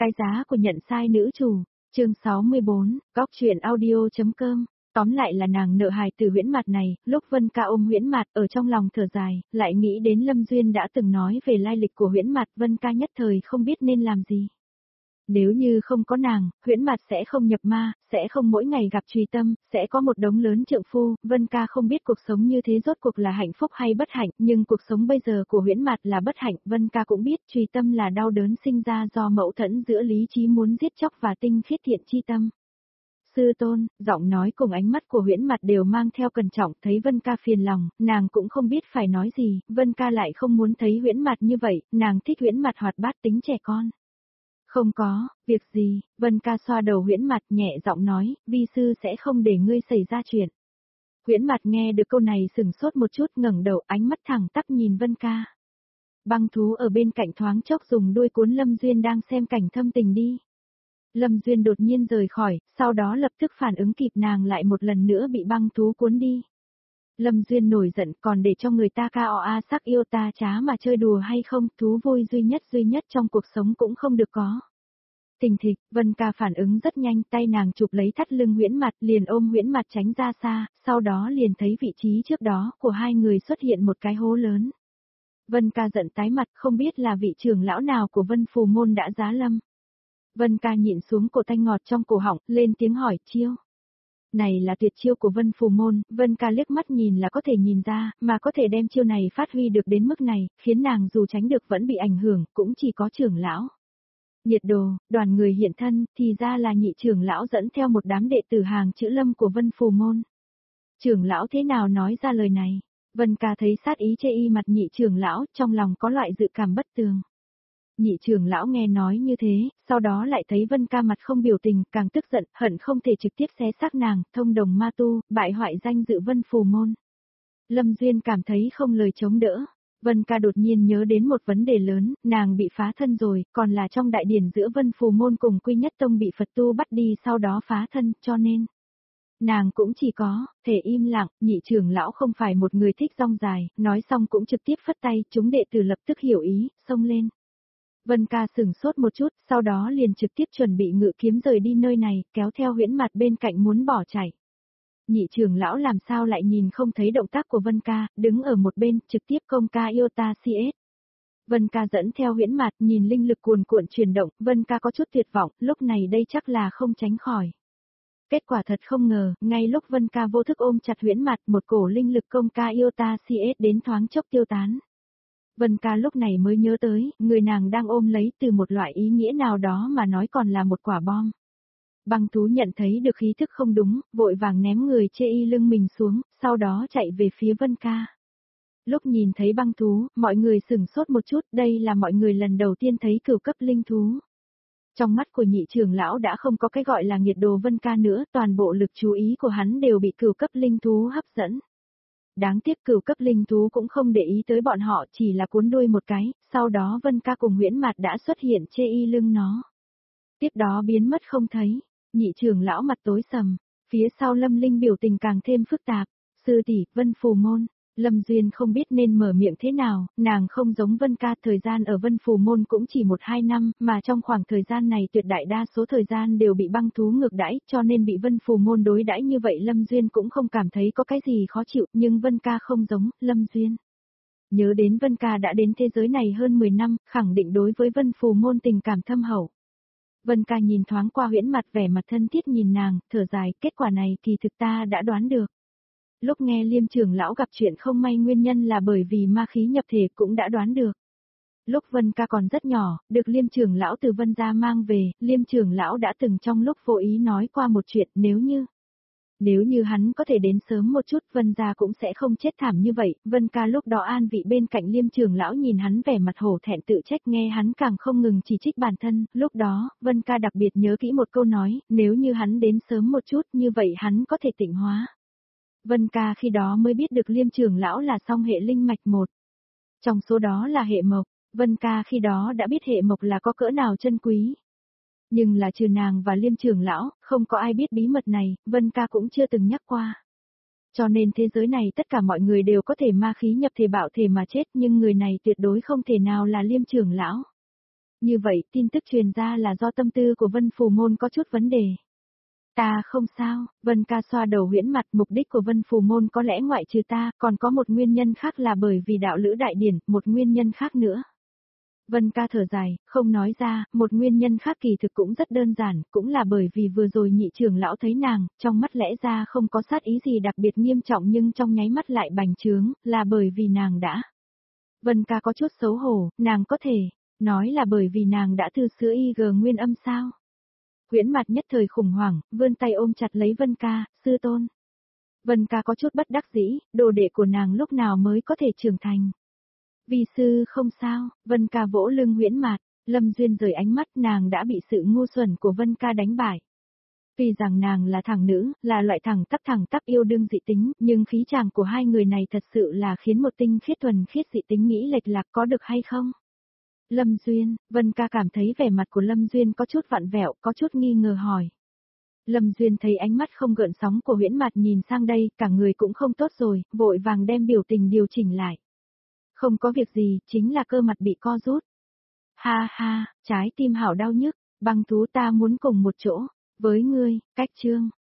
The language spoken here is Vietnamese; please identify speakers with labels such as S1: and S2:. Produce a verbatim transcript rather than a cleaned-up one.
S1: Cái giá của nhận sai nữ chủ, chương sáu mươi bốn, góc truyện audio.com. Tóm lại là nàng nợ hài từ Huyễn Mạt này, lúc Vân Ca ôm Huyễn Mạt ở trong lòng thở dài, lại nghĩ đến Lâm Duyên đã từng nói về lai lịch của Huyễn Mạt, Vân Ca nhất thời không biết nên làm gì. Nếu như không có nàng, Huyễn Mạt sẽ không nhập ma, sẽ không mỗi ngày gặp Trùy Tâm, sẽ có một đống lớn trượng phu, Vân Ca không biết cuộc sống như thế rốt cuộc là hạnh phúc hay bất hạnh, nhưng cuộc sống bây giờ của Huyễn Mạt là bất hạnh, Vân Ca cũng biết Trùy Tâm là đau đớn sinh ra do mâu thuẫn giữa lý trí muốn giết chóc và tinh khiết thiện chi tâm. Sư tôn, giọng nói cùng ánh mắt của Huyễn Mạt đều mang theo cẩn trọng, thấy Vân Ca phiền lòng, nàng cũng không biết phải nói gì, Vân Ca lại không muốn thấy Huyễn Mạt như vậy, nàng thích Huyễn Mạt hoạt bát tính trẻ con. Không có, việc gì, Vân Ca xoa đầu Huyễn Mạt nhẹ giọng nói, vi sư sẽ không để ngươi xảy ra chuyện. Huyễn Mạt nghe được câu này sừng sốt một chút, ngẩng đầu, ánh mắt thẳng tắp nhìn Vân Ca. Băng thú ở bên cạnh thoáng chốc dùng đuôi cuốn Lâm Duyên đang xem cảnh thâm tình đi. Lâm Duyên đột nhiên rời khỏi, sau đó lập tức phản ứng kịp, nàng lại một lần nữa bị băng thú cuốn đi. Lâm Duyên nổi giận, còn để cho người ta ca o a sắc yêu ta trá mà chơi đùa hay không, thú vui duy nhất duy nhất trong cuộc sống cũng không được có. Thình thịch, Vân Ca phản ứng rất nhanh, tay nàng chụp lấy thắt lưng Huyễn Mạt, liền ôm Huyễn Mạt tránh ra xa, sau đó liền thấy vị trí trước đó của hai người xuất hiện một cái hố lớn. Vân Ca giận tái mặt, không biết là vị trưởng lão nào của Vân Phù Môn đã giá lâm. Vân Ca nhịn xuống cổ tanh ngọt trong cổ họng, lên tiếng hỏi, chiêu. Này là tuyệt chiêu của Vân Phù Môn, Vân Ca liếc mắt nhìn là có thể nhìn ra, mà có thể đem chiêu này phát huy được đến mức này, khiến nàng dù tránh được vẫn bị ảnh hưởng, cũng chỉ có trưởng lão. Nhiệt đồ, đoàn người hiện thân, thì ra là nhị trưởng lão dẫn theo một đám đệ tử hàng chữ Lâm của Vân Phù Môn. Trưởng lão thế nào nói ra lời này? Vân Ca thấy sát ý chê y mặt nhị trưởng lão, trong lòng có loại dự cảm bất tường. Nhị trưởng lão nghe nói như thế, sau đó lại thấy Vân Ca mặt không biểu tình, càng tức giận, hận không thể trực tiếp xé xác nàng, thông đồng ma tu, bại hoại danh dự Vân Phù Môn. Lâm Duyên cảm thấy không lời chống đỡ. Vân Ca đột nhiên nhớ đến một vấn đề lớn, nàng bị phá thân rồi, còn là trong đại điển giữa Vân Phù Môn cùng Quy Nhất Tông bị Phật tu bắt đi sau đó phá thân, cho nên nàng cũng chỉ có thể im lặng. Nhị trưởng lão không phải một người thích rong dài, nói xong cũng trực tiếp phất tay, chúng đệ tử lập tức hiểu ý, xông lên. Vân Ca sửng sốt một chút, sau đó liền trực tiếp chuẩn bị ngự kiếm rời đi nơi này, kéo theo Huyễn Mạt bên cạnh muốn bỏ chạy. Nhị trưởng lão làm sao lại nhìn không thấy động tác của Vân Ca, đứng ở một bên, trực tiếp công ca yêu ta si ết. Vân Ca dẫn theo Huyễn Mạt, nhìn linh lực cuồn cuộn chuyển động, Vân Ca có chút tuyệt vọng, lúc này đây chắc là không tránh khỏi. Kết quả thật không ngờ, ngay lúc Vân Ca vô thức ôm chặt Huyễn Mạt, một cổ linh lực công ca yêu ta si ết đến thoáng chốc tiêu tán. Vân Ca lúc này mới nhớ tới, người nàng đang ôm lấy từ một loại ý nghĩa nào đó mà nói còn là một quả bom. Băng thú nhận thấy được khí thức không đúng, vội vàng ném người chê y lưng mình xuống, sau đó chạy về phía Vân Ca. Lúc nhìn thấy băng thú, mọi người sửng sốt một chút, đây là mọi người lần đầu tiên thấy cửu cấp linh thú. Trong mắt của nhị trưởng lão đã không có cái gọi là nghiệt đồ Vân Ca nữa, toàn bộ lực chú ý của hắn đều bị cửu cấp linh thú hấp dẫn. Đáng tiếc cửu cấp linh thú cũng không để ý tới bọn họ, chỉ là cuốn đuôi một cái, sau đó Vân Ca cùng Huyễn Mạt đã xuất hiện chê y lưng nó. Tiếp đó biến mất không thấy, nhị trưởng lão mặt tối sầm, phía sau Lâm Linh biểu tình càng thêm phức tạp, sư tỷ, Vân Phù Môn. Lâm Duyên không biết nên mở miệng thế nào, nàng không giống Vân Ca, thời gian ở Vân Phù Môn cũng chỉ một hai năm, mà trong khoảng thời gian này tuyệt đại đa số thời gian đều bị băng thú ngược đãi, cho nên bị Vân Phù Môn đối đãi như vậy Lâm Duyên cũng không cảm thấy có cái gì khó chịu, nhưng Vân Ca không giống, Lâm Duyên. Nhớ đến Vân Ca đã đến thế giới này hơn mười năm, khẳng định đối với Vân Phù Môn tình cảm thâm hậu. Vân Ca nhìn thoáng qua Huyễn Mạt, vẻ mặt thân thiết nhìn nàng, thở dài, kết quả này kỳ thực ta đã đoán được. Lúc nghe Liêm trưởng lão gặp chuyện không may nguyên nhân là bởi vì ma khí nhập thể cũng đã đoán được. Lúc Vân Ca còn rất nhỏ, được Liêm trưởng lão từ Vân gia mang về, Liêm trưởng lão đã từng trong lúc vô ý nói qua một chuyện, nếu như Nếu như hắn có thể đến sớm một chút, Vân gia cũng sẽ không chết thảm như vậy. Vân Ca lúc đó an vị bên cạnh Liêm trưởng lão nhìn hắn vẻ mặt hổ thẹn tự trách, nghe hắn càng không ngừng chỉ trích bản thân, lúc đó, Vân Ca đặc biệt nhớ kỹ một câu nói, nếu như hắn đến sớm một chút, như vậy hắn có thể tịnh hóa. Vân Ca khi đó mới biết được Liêm trưởng lão là song hệ linh mạch một. Trong số đó là hệ mộc, Vân Ca khi đó đã biết hệ mộc là có cỡ nào chân quý. Nhưng là trừ nàng và Liêm trưởng lão, không có ai biết bí mật này, Vân Ca cũng chưa từng nhắc qua. Cho nên thế giới này tất cả mọi người đều có thể ma khí nhập thể bạo thể mà chết, nhưng người này tuyệt đối không thể nào là Liêm trưởng lão. Như vậy tin tức truyền ra là do tâm tư của Vân Phù Môn có chút vấn đề. Ta không sao, Vân ca xoa đầu huyễn mặt, mục đích của Vân Phù Môn có lẽ ngoại trừ ta, còn có một nguyên nhân khác là bởi vì đạo lữ đại điển, một nguyên nhân khác nữa. Vân ca thở dài, không nói ra, một nguyên nhân khác kỳ thực cũng rất đơn giản, cũng là bởi vì vừa rồi nhị trưởng lão thấy nàng, trong mắt lẽ ra không có sát ý gì đặc biệt nghiêm trọng nhưng trong nháy mắt lại bành trướng, là bởi vì nàng đã. Vân ca có chút xấu hổ, nàng có thể, nói là bởi vì nàng đã thư sữa y gờ nguyên âm sao. Huyễn mặt nhất thời khủng hoảng, vươn tay ôm chặt lấy Vân ca, sư tôn. Vân ca có chút bất đắc dĩ, đồ đệ của nàng lúc nào mới có thể trưởng thành. Vi sư không sao, Vân ca vỗ lưng Huyễn Mạt, Lâm Duyên rời ánh mắt, nàng đã bị sự ngu xuẩn của Vân ca đánh bại. Tuy rằng nàng là thằng nữ, là loại thằng tắc thằng tắc yêu đương dị tính, nhưng khí chàng của hai người này thật sự là khiến một tinh khiết thuần khiết dị tính nghĩ lệch lạc, có được hay không? Lâm Duyên, Vân ca cảm thấy vẻ mặt của Lâm Duyên có chút vặn vẹo, có chút nghi ngờ hỏi. Lâm Duyên thấy ánh mắt không gợn sóng của Huyễn Mạt nhìn sang đây, cả người cũng không tốt rồi, vội vàng đem biểu tình điều chỉnh lại. Không có việc gì, chính là cơ mặt bị co rút. Ha ha, trái tim hảo đau nhức, băng thú ta muốn cùng một chỗ, với ngươi, cách chương.